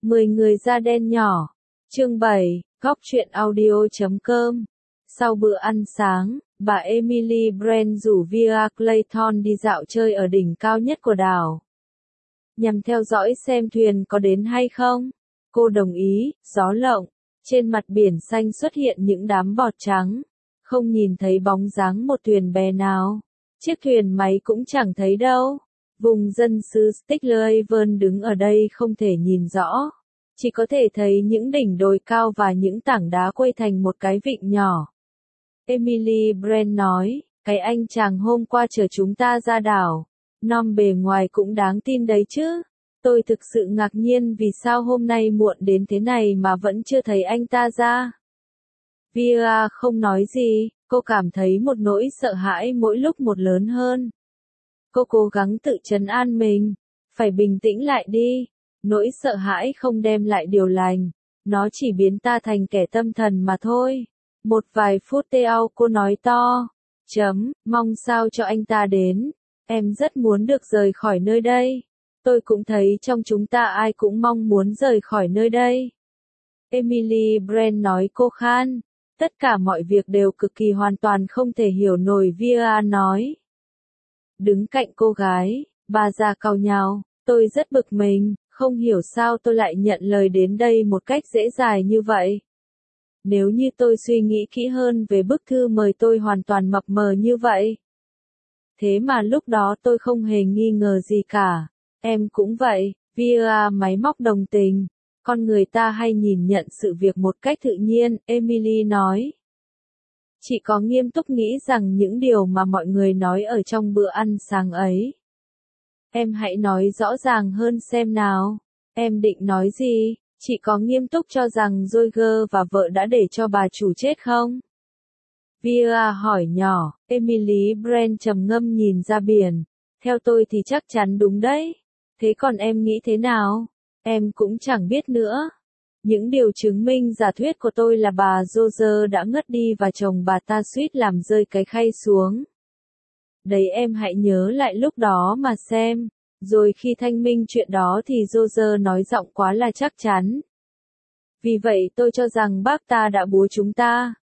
10 người da đen nhỏ. Chương 7, Góc truyện audio.com. Sau bữa ăn sáng, bà Emily Brand rủ Via Clayton đi dạo chơi ở đỉnh cao nhất của đảo, nhằm theo dõi xem thuyền có đến hay không. Cô đồng ý. Gió lộng, trên mặt biển xanh xuất hiện những đám bọt trắng, không nhìn thấy bóng dáng một thuyền bè nào. Chiếc thuyền máy cũng chẳng thấy đâu. Vùng dân xứ Sticklehaven đứng ở đây không thể nhìn rõ, chỉ có thể thấy những đỉnh đồi cao và những tảng đá quây thành một cái vịnh nhỏ. Emily Brand nói, cái anh chàng hôm qua chở chúng ta ra đảo, nom bề ngoài cũng đáng tin đấy chứ. Tôi thực sự ngạc nhiên vì sao hôm nay muộn đến thế này mà vẫn chưa thấy anh ta ra. Via không nói gì, cô cảm thấy một nỗi sợ hãi mỗi lúc một lớn hơn. Cô cố gắng tự trấn an mình, phải bình tĩnh lại đi. Nỗi sợ hãi không đem lại điều lành, nó chỉ biến ta thành kẻ tâm thần mà thôi. Một vài phút sau cô nói to, mong sao cho anh ta đến, em rất muốn được rời khỏi nơi đây. Tôi cũng thấy trong chúng ta ai cũng mong muốn rời khỏi nơi đây. Emily Brand nói cô khan, tất cả mọi việc đều cực kỳ hoàn toàn không thể hiểu nổi. Via nói. Đứng cạnh cô gái, bà già cau nhàu, tôi rất bực mình, không hiểu sao tôi lại nhận lời đến đây một cách dễ dàng như vậy. Nếu như tôi suy nghĩ kỹ hơn về bức thư mời tôi hoàn toàn mập mờ như vậy. Thế mà lúc đó tôi không hề nghi ngờ gì cả. Em cũng vậy. Via máy móc đồng tình. Con người ta hay nhìn nhận sự việc một cách tự nhiên, Emily nói. Chị có nghiêm túc nghĩ rằng những điều mà mọi người nói ở trong bữa ăn sáng ấy. Em hãy nói rõ ràng hơn xem nào. Em định nói gì? Chị có nghiêm túc cho rằng Roger và vợ đã để cho bà chủ chết không? Via hỏi nhỏ. Emily Brand trầm ngâm nhìn ra biển. Theo tôi thì chắc chắn đúng đấy. Thế còn em nghĩ thế nào? Em cũng chẳng biết nữa. Những điều chứng minh giả thuyết của tôi là bà Roger đã ngất đi và chồng bà ta suýt làm rơi cái khay xuống. Đấy, em hãy nhớ lại lúc đó mà xem. Rồi khi thanh minh chuyện đó thì Roger nói giọng quá là chắc chắn. Vì vậy tôi cho rằng bác ta đã búa chúng ta.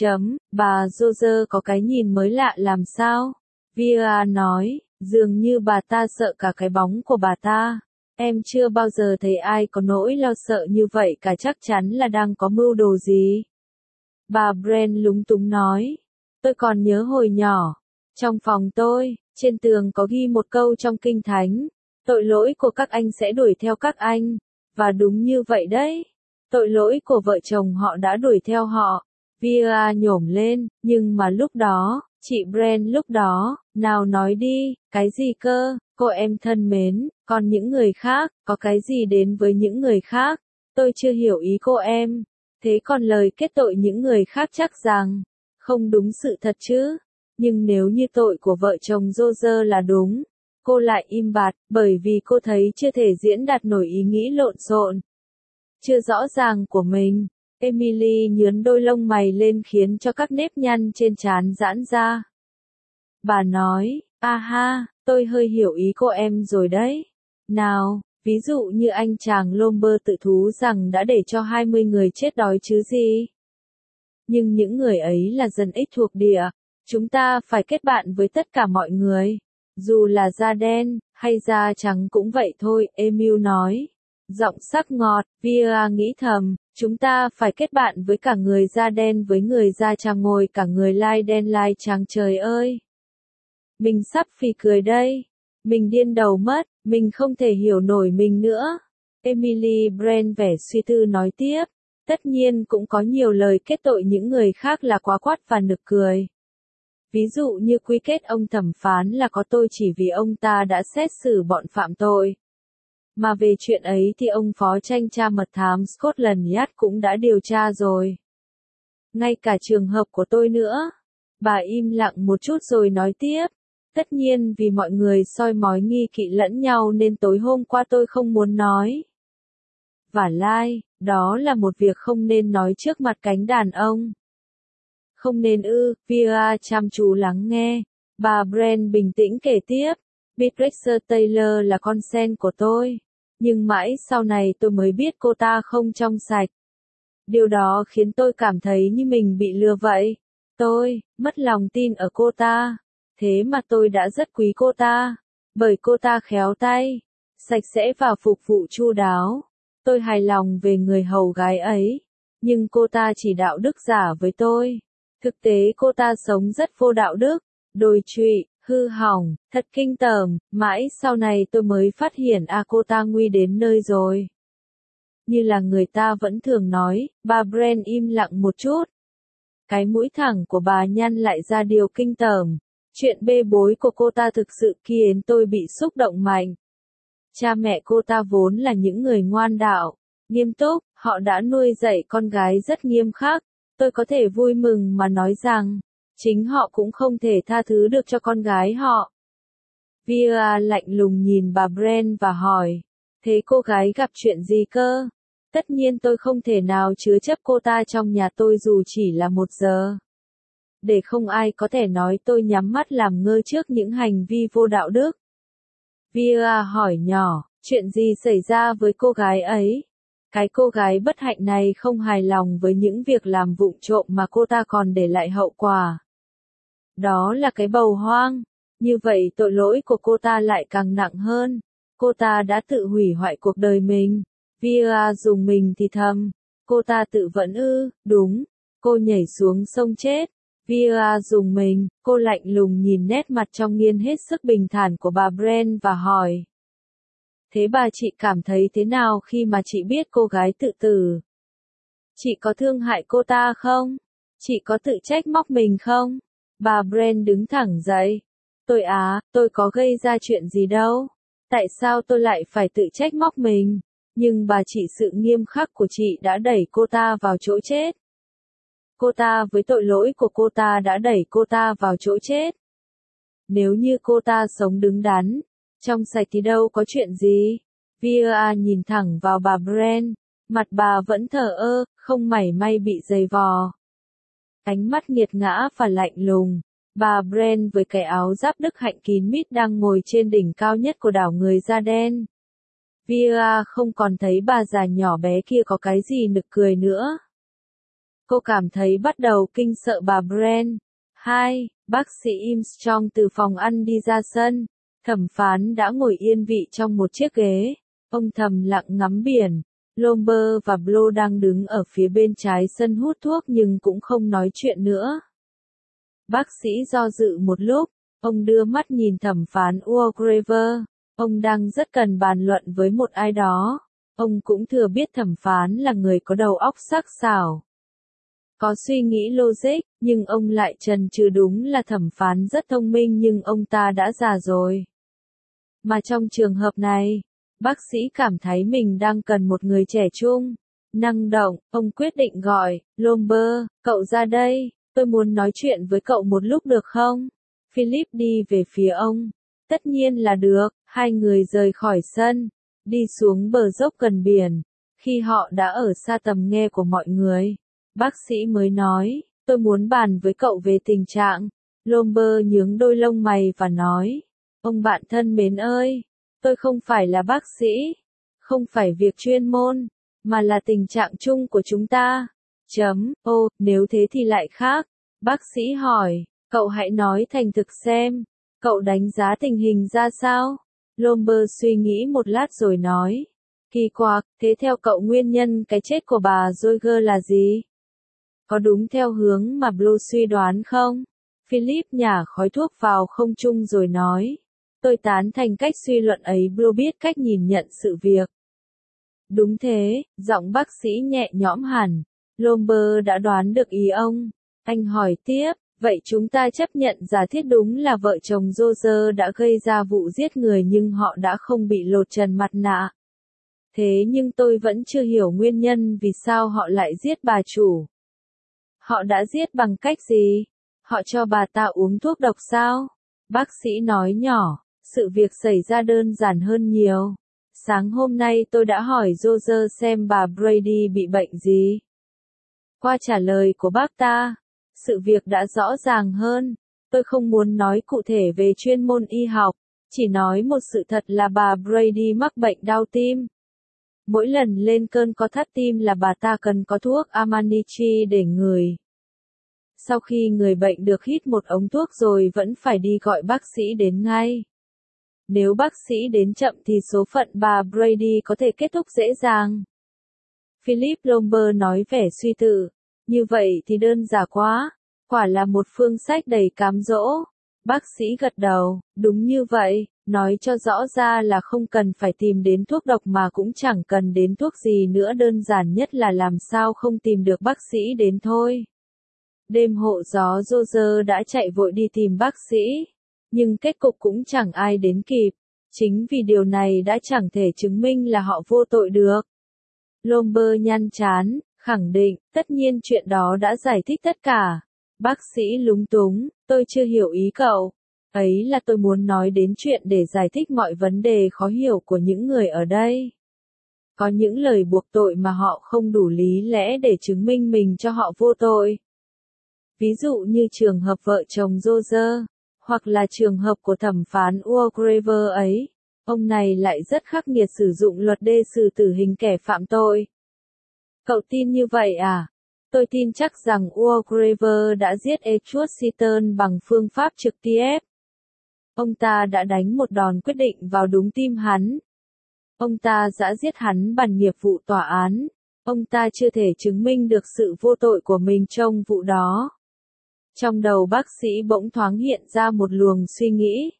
Bà Roger có cái nhìn mới lạ làm sao? Via nói, dường như bà ta sợ cả cái bóng của bà ta. Em chưa bao giờ thấy ai có nỗi lo sợ như vậy cả, chắc chắn là đang có mưu đồ gì. Bà Brand lúng túng nói. Tôi còn nhớ hồi nhỏ, trong phòng tôi, trên tường có ghi một câu trong Kinh Thánh. Tội lỗi của các anh sẽ đuổi theo các anh. Và đúng như vậy đấy. Tội lỗi của vợ chồng họ đã đuổi theo họ. Via nhổm lên, nhưng mà lúc đó, chị Brand lúc đó, nào nói đi, cái gì cơ, cô em thân mến, còn những người khác, có cái gì đến với những người khác, tôi chưa hiểu ý cô em. Thế còn lời kết tội những người khác chắc rằng, không đúng sự thật chứ. Nhưng nếu như tội của vợ chồng Roger là đúng, cô lại im bặt, bởi vì cô thấy chưa thể diễn đạt nổi ý nghĩ lộn xộn, chưa rõ ràng của mình. Emily nhướn đôi lông mày lên khiến cho các nếp nhăn trên trán giãn ra. Bà nói, ha, tôi hơi hiểu ý cô em rồi đấy. Nào, ví dụ như anh chàng Lomber tự thú rằng đã để cho 20 người chết đói chứ gì. Nhưng những người ấy là dân ít thuộc địa. Chúng ta phải kết bạn với tất cả mọi người. Dù là da đen, hay da trắng cũng vậy thôi, Emil nói. Giọng sắc ngọt. Via nghĩ thầm, chúng ta phải kết bạn với cả người da đen với người da trắng, ngồi cả người lai đen lai trắng, trời ơi. Mình sắp phì cười đây. Mình điên đầu mất, mình không thể hiểu nổi mình nữa. Emily Brand vẻ suy tư nói tiếp. Tất nhiên cũng có nhiều lời kết tội những người khác là quá quát và nực cười. Ví dụ như quy kết ông thẩm phán là có tội chỉ vì ông ta đã xét xử bọn phạm tội. Mà về chuyện ấy thì ông phó thanh tra mật thám Scotland Yard cũng đã điều tra rồi. Ngay cả trường hợp của tôi nữa. Bà im lặng một chút rồi nói tiếp. Tất nhiên vì mọi người soi mói nghi kỵ lẫn nhau nên tối hôm qua tôi không muốn nói. Vả lai, đó là một việc không nên nói trước mặt cánh đàn ông. Không nên ư? Via chăm chú lắng nghe. Bà Brand bình tĩnh kể tiếp. Beatrice Taylor là con sen của tôi. Nhưng mãi sau này tôi mới biết cô ta không trong sạch. Điều đó khiến tôi cảm thấy như mình bị lừa vậy. Tôi mất lòng tin ở cô ta. Thế mà tôi đã rất quý cô ta. Bởi cô ta khéo tay, sạch sẽ và phục vụ chu đáo. Tôi hài lòng về người hầu gái ấy. Nhưng cô ta chỉ đạo đức giả với tôi. Thực tế cô ta sống rất vô đạo đức, đồi trụy, hư hỏng, thật kinh tởm. Mãi sau này tôi mới phát hiện cô ta nguy đến nơi rồi. Như là người ta vẫn thường nói, bà Brand im lặng một chút. Cái mũi thẳng của bà nhăn lại ra điều kinh tởm. Chuyện bê bối của cô ta thực sự khiến tôi bị xúc động mạnh. Cha mẹ cô ta vốn là những người ngoan đạo, nghiêm túc, họ đã nuôi dạy con gái rất nghiêm khắc. Tôi có thể vui mừng mà nói rằng, chính họ cũng không thể tha thứ được cho con gái họ. Via lạnh lùng nhìn bà Brand và hỏi, thế cô gái gặp chuyện gì cơ? Tất nhiên tôi không thể nào chứa chấp cô ta trong nhà tôi dù chỉ là 1 giờ. Để không ai có thể nói tôi nhắm mắt làm ngơ trước những hành vi vô đạo đức. Via hỏi nhỏ, chuyện gì xảy ra với cô gái ấy? Cái cô gái bất hạnh này không hài lòng với những việc làm vụng trộm mà cô ta còn để lại hậu quả. Đó là cái bầu hoang. Như vậy tội lỗi của cô ta lại càng nặng hơn. Cô ta đã tự hủy hoại cuộc đời mình. Via dùng mình thì thầm. Cô ta tự vẫn ư? Đúng. Cô nhảy xuống sông chết. Via dùng mình, cô lạnh lùng nhìn nét mặt trong nghiên hết sức bình thản của bà Brand và hỏi. Thế bà chị cảm thấy thế nào khi mà chị biết cô gái tự tử? Chị có thương hại cô ta không? Chị có tự trách móc mình không? Bà Brand đứng thẳng dậy. Tôi có gây ra chuyện gì đâu. Tại sao tôi lại phải tự trách móc mình? Nhưng bà chị sự nghiêm khắc của chị đã đẩy cô ta vào chỗ chết. Cô ta với tội lỗi của cô ta đã đẩy cô ta vào chỗ chết. Nếu như cô ta sống đứng đắn, trong sạch thì đâu có chuyện gì. Via nhìn thẳng vào bà Brand, mặt bà vẫn thờ ơ, không mảy may bị giày vò. Ánh mắt nghiệt ngã và lạnh lùng, bà Brand với cái áo giáp đức hạnh kín mít đang ngồi trên đỉnh cao nhất của đảo người da đen. Via không còn thấy bà già nhỏ bé kia có cái gì nực cười nữa. Cô cảm thấy bắt đầu kinh sợ bà Brand. 2. Bác sĩ Armstrong từ phòng ăn đi ra sân. Thẩm phán đã ngồi yên vị trong một chiếc ghế. Ông thầm lặng ngắm biển. Lomber và Blow đang đứng ở phía bên trái sân hút thuốc nhưng cũng không nói chuyện nữa. Bác sĩ do dự một lúc. Ông đưa mắt nhìn thẩm phán Walgraver. Ông đang rất cần bàn luận với một ai đó. Ông cũng thừa biết thẩm phán là người có đầu óc sắc sảo. Có suy nghĩ logic, nhưng ông lại chần chừ đúng là thẩm phán rất thông minh nhưng ông ta đã già rồi. Mà trong trường hợp này, bác sĩ cảm thấy mình đang cần một người trẻ trung, năng động, ông quyết định gọi, Lomber, cậu ra đây, tôi muốn nói chuyện với cậu một lúc được không? Philip đi về phía ông. Tất nhiên là được, hai người rời khỏi sân, đi xuống bờ dốc gần biển. Khi họ đã ở xa tầm nghe của mọi người, bác sĩ mới nói, tôi muốn bàn với cậu về tình trạng. Lomber nhướng đôi lông mày và nói, ông bạn thân mến ơi, tôi không phải là bác sĩ, không phải việc chuyên môn, mà là tình trạng chung của chúng ta. Nếu thế thì lại khác. Bác sĩ hỏi, cậu hãy nói thành thực xem, cậu đánh giá tình hình ra sao? Lomber suy nghĩ một lát rồi nói, kỳ quặc, thế theo cậu nguyên nhân cái chết của bà Joyger là gì? Có đúng theo hướng mà Blue suy đoán không? Philip nhả khói thuốc vào không trung rồi nói. Tôi tán thành cách suy luận ấy. Blue biết cách nhìn nhận sự việc. Đúng thế, giọng bác sĩ nhẹ nhõm hẳn. Lomber đã đoán được ý ông. Anh hỏi tiếp, vậy chúng ta chấp nhận giả thiết đúng là vợ chồng Joyger đã gây ra vụ giết người nhưng họ đã không bị lột trần mặt nạ. Thế nhưng tôi vẫn chưa hiểu nguyên nhân vì sao họ lại giết bà chủ. Họ đã giết bằng cách gì? Họ cho bà ta uống thuốc độc sao? Bác sĩ nói nhỏ, sự việc xảy ra đơn giản hơn nhiều. Sáng hôm nay tôi đã hỏi Joyger xem bà Brady bị bệnh gì. Qua trả lời của bác ta, sự việc đã rõ ràng hơn. Tôi không muốn nói cụ thể về chuyên môn y học, Chỉ nói một sự thật là bà Brady mắc bệnh đau tim. Mỗi lần lên cơn co thắt tim là bà ta cần có thuốc Amanichi để ngửi. Sau khi người bệnh được hít một ống thuốc rồi vẫn phải đi gọi bác sĩ đến ngay. Nếu bác sĩ đến chậm thì số phận bà Brady có thể kết thúc dễ dàng. Philip Lombard nói vẻ suy tư. Như vậy thì đơn giản quá. Quả là một phương sách đầy cám dỗ. Bác sĩ gật đầu. Đúng như vậy. Nói cho rõ ra là không cần phải tìm đến thuốc độc mà cũng chẳng cần đến thuốc gì nữa, đơn giản nhất là làm sao không tìm được bác sĩ đến thôi. Đêm hộ gió Roger đã chạy vội đi tìm bác sĩ. Nhưng kết cục cũng chẳng ai đến kịp. Chính vì điều này đã chẳng thể chứng minh là họ vô tội được. Lombard nhăn trán, khẳng định, tất nhiên chuyện đó đã giải thích tất cả. Bác sĩ lúng túng, tôi chưa hiểu ý cậu. Ấy là tôi muốn nói đến chuyện để giải thích mọi vấn đề khó hiểu của những người ở đây. Có những lời buộc tội mà họ không đủ lý lẽ để chứng minh mình cho họ vô tội. Ví dụ như trường hợp vợ chồng Roger, hoặc là trường hợp của thẩm phán Walgraver ấy. Ông này lại rất khắc nghiệt sử dụng luật đề xử tử hình kẻ phạm tội. Cậu tin như vậy à? Tôi tin chắc rằng Walgraver đã giết Edward Seaton bằng phương pháp trực tiếp. Ông ta đã đánh một đòn quyết định vào đúng tim hắn. Ông ta đã giết hắn bằng nghiệp vụ tòa án. Ông ta chưa thể chứng minh được sự vô tội của mình trong vụ đó. Trong đầu bác sĩ bỗng thoáng hiện ra một luồng suy nghĩ.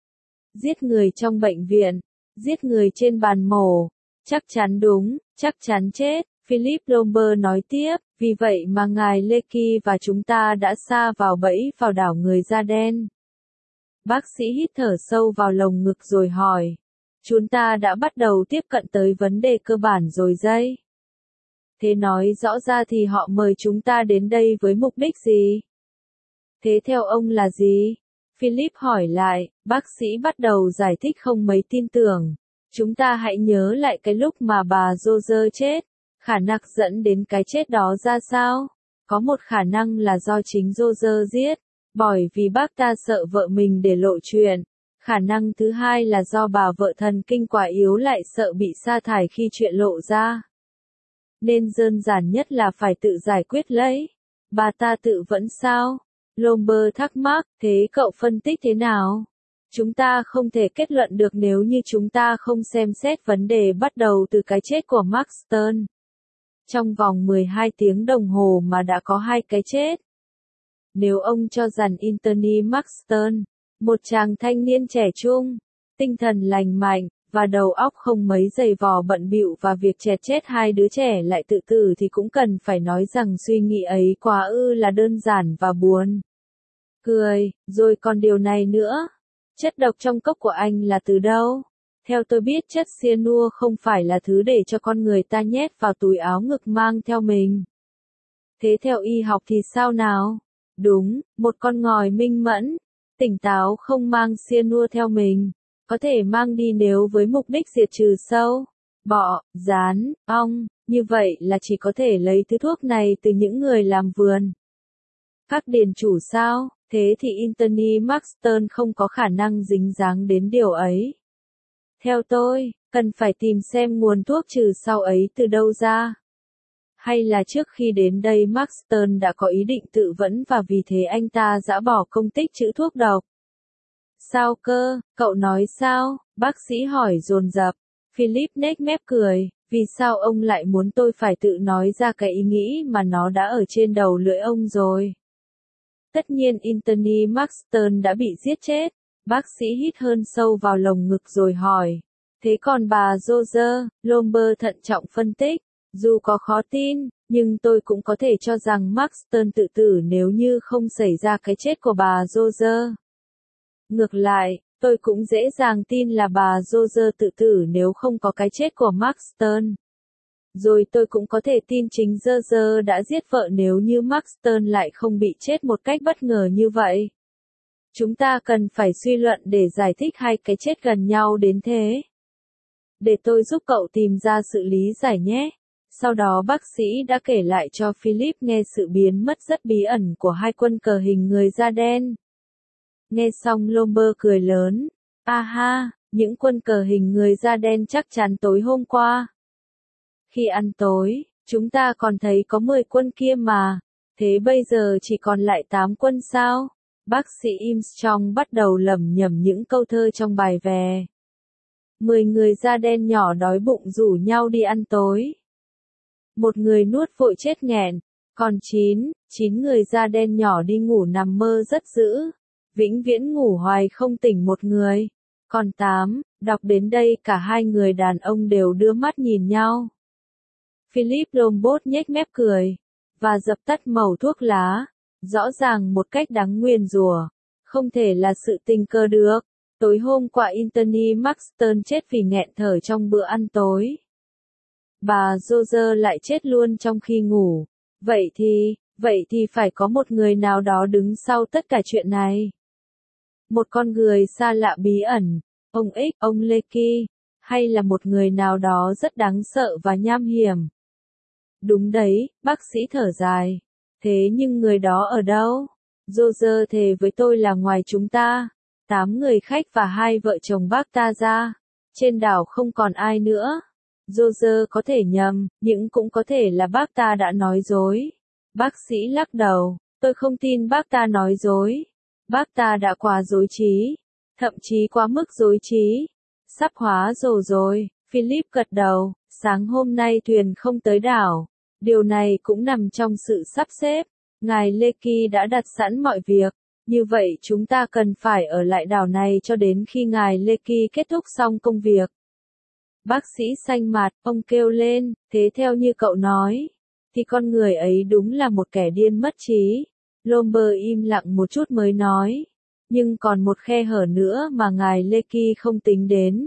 Giết người trong bệnh viện, giết người trên bàn mổ, chắc chắn đúng, chắc chắn chết. Philip Lombard nói tiếp, vì vậy mà ngài Leakey và chúng ta đã sa vào bẫy vào đảo người da đen. Bác sĩ hít thở sâu vào lồng ngực rồi hỏi. Chúng ta đã bắt đầu tiếp cận tới vấn đề cơ bản rồi đây. Thế nói rõ ra thì họ mời chúng ta đến đây với mục đích gì? Thế theo ông là gì? Philip hỏi lại, bác sĩ bắt đầu giải thích không mấy tin tưởng. Chúng ta hãy nhớ lại cái lúc mà bà Roger chết. Khả năng dẫn đến cái chết đó ra sao? Có một khả năng là do chính Roger giết, bởi vì bác ta sợ vợ mình để lộ chuyện. Khả năng thứ hai là do bà vợ thần kinh quá yếu lại sợ bị sa thải khi chuyện lộ ra. Nên đơn giản nhất là phải tự giải quyết lấy. Bà ta tự vẫn sao? Lombard thắc mắc, thế cậu phân tích thế nào? Chúng ta không thể kết luận được nếu như chúng ta không xem xét vấn đề bắt đầu từ cái chết của Marston. Trong vòng 12 tiếng đồng hồ mà đã có 2 cái chết. Nếu ông cho rằng Anthony Marston, một chàng thanh niên trẻ trung, tinh thần lành mạnh, và đầu óc không mấy dày vò bận bịu và việc chẹt chết 2 đứa trẻ lại tự tử thì cũng cần phải nói rằng suy nghĩ ấy quá là đơn giản và buồn cười. Rồi còn điều này nữa. Chất độc trong cốc của anh là từ đâu? Theo tôi biết chất cyanua không phải là thứ để cho con người ta nhét vào túi áo ngực mang theo mình. Thế theo y học thì sao nào? Đúng, một con ngòi minh mẫn, tỉnh táo không mang cyanua theo mình. Có thể mang đi nếu với mục đích diệt trừ sâu, bọ, gián, ong, như vậy là chỉ có thể lấy thứ thuốc này từ những người làm vườn. Các điền chủ sao? Thế thì Anthony Marston không có khả năng dính dáng đến điều ấy. Theo tôi, cần phải tìm xem nguồn thuốc trừ sâu ấy từ đâu ra. Hay là trước khi đến đây Marston đã có ý định tự vẫn và vì thế anh ta dã bỏ công tích trữ thuốc độc. Sao cơ, cậu nói sao? Bác sĩ hỏi dồn dập. Philip nhếch mép cười, vì sao ông lại muốn tôi phải tự nói ra cái ý nghĩ mà nó đã ở trên đầu lưỡi ông rồi? Tất nhiên Anthony Marston đã bị giết chết. Bác sĩ hít hơn sâu vào lồng ngực rồi hỏi. Thế còn bà Roger? Lombard thận trọng phân tích. Dù có khó tin, nhưng tôi cũng có thể cho rằng Marston tự tử nếu như không xảy ra cái chết của bà Roger. Ngược lại, tôi cũng dễ dàng tin là bà Roger tự tử nếu không có cái chết của Marston. Rồi tôi cũng có thể tin chính Roger đã giết vợ nếu như Marston lại không bị chết một cách bất ngờ như vậy. Chúng ta cần phải suy luận để giải thích 2 cái chết gần nhau đến thế. Để tôi giúp cậu tìm ra sự lý giải nhé. Sau đó bác sĩ đã kể lại cho Philip nghe sự biến mất rất bí ẩn của 2 quân cờ hình người da đen. Nghe xong Lombard cười lớn. Ha, những quân cờ hình người da đen chắc chắn tối hôm qua. Khi ăn tối, chúng ta còn thấy có 10 quân kia mà, thế bây giờ chỉ còn lại 8 quân sao? Bác sĩ Armstrong bắt đầu lẩm nhẩm những câu thơ trong bài về. 10 người da đen nhỏ đói bụng rủ nhau đi ăn tối. Một người nuốt vội chết nghẹn, còn 9 người da đen nhỏ đi ngủ nằm mơ rất dữ, vĩnh viễn ngủ hoài không tỉnh một người. Còn 8, đọc đến đây cả hai người đàn ông đều đưa mắt nhìn nhau. Philip Lombard nhếch mép cười, và dập tắt mẩu thuốc lá, rõ ràng một cách đáng nguyền rủa, không thể là sự tình cờ được. Tối hôm qua Anthony Marston chết vì nghẹn thở trong bữa ăn tối. Bà Roger lại chết luôn trong khi ngủ. Vậy thì phải có một người nào đó đứng sau tất cả chuyện này. Một con người xa lạ bí ẩn, ông X, ông Lecky, hay là một người nào đó rất đáng sợ và nham hiểm. Đúng đấy, bác sĩ thở dài. Thế nhưng người đó ở đâu? Roger thề với tôi là ngoài chúng ta, 8 người khách và 2 vợ chồng bác ta ra, trên đảo không còn ai nữa. Roger có thể nhầm, nhưng cũng có thể là bác ta đã nói dối. Bác sĩ lắc đầu, tôi không tin bác ta nói dối. Bác ta đã quá dối trí, thậm chí quá mức dối trí. Sắp hóa rồ rồi, Philip gật đầu, sáng hôm nay thuyền không tới đảo. Điều này cũng nằm trong sự sắp xếp. Ngài Lecky đã đặt sẵn mọi việc. Như vậy chúng ta cần phải ở lại đảo này cho đến khi ngài Lecky kết thúc xong công việc. Bác sĩ xanh mặt, ông kêu lên, thế theo như cậu nói, thì con người ấy đúng là một kẻ điên mất trí. Lombard im lặng một chút mới nói, nhưng còn một khe hở nữa mà ngài Lecky không tính đến.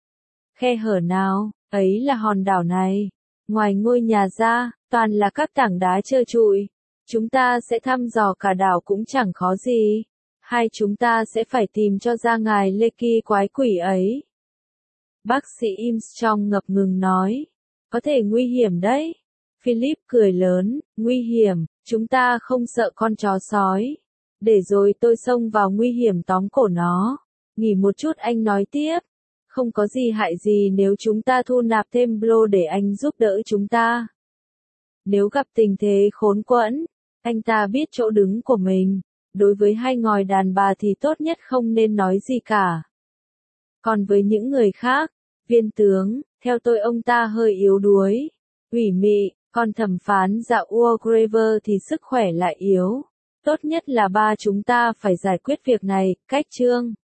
Khe hở nào? Ấy là hòn đảo này. Ngoài ngôi nhà ra, toàn là các tảng đá trơ trụi. Chúng ta sẽ thăm dò cả đảo cũng chẳng khó gì. Hay chúng ta sẽ phải tìm cho ra ngài Lecky quái quỷ ấy. Bác sĩ Armstrong ngập ngừng nói. Có thể nguy hiểm đấy. Philip cười lớn, nguy hiểm, chúng ta không sợ con chó sói. Để rồi tôi xông vào nguy hiểm tóm cổ nó. Nghỉ một chút anh nói tiếp. Không có gì hại gì nếu chúng ta thu nạp thêm Blo để anh giúp đỡ chúng ta. Nếu gặp tình thế khốn quẫn, anh ta biết chỗ đứng của mình. Đối với hai ngòi đàn bà thì tốt nhất không nên nói gì cả. Còn với những người khác, viên tướng, theo tôi ông ta hơi yếu đuối, ủy mị, còn thẩm phán dạ Walgraver thì sức khỏe lại yếu. Tốt nhất là ba chúng ta phải giải quyết việc này, cách chương.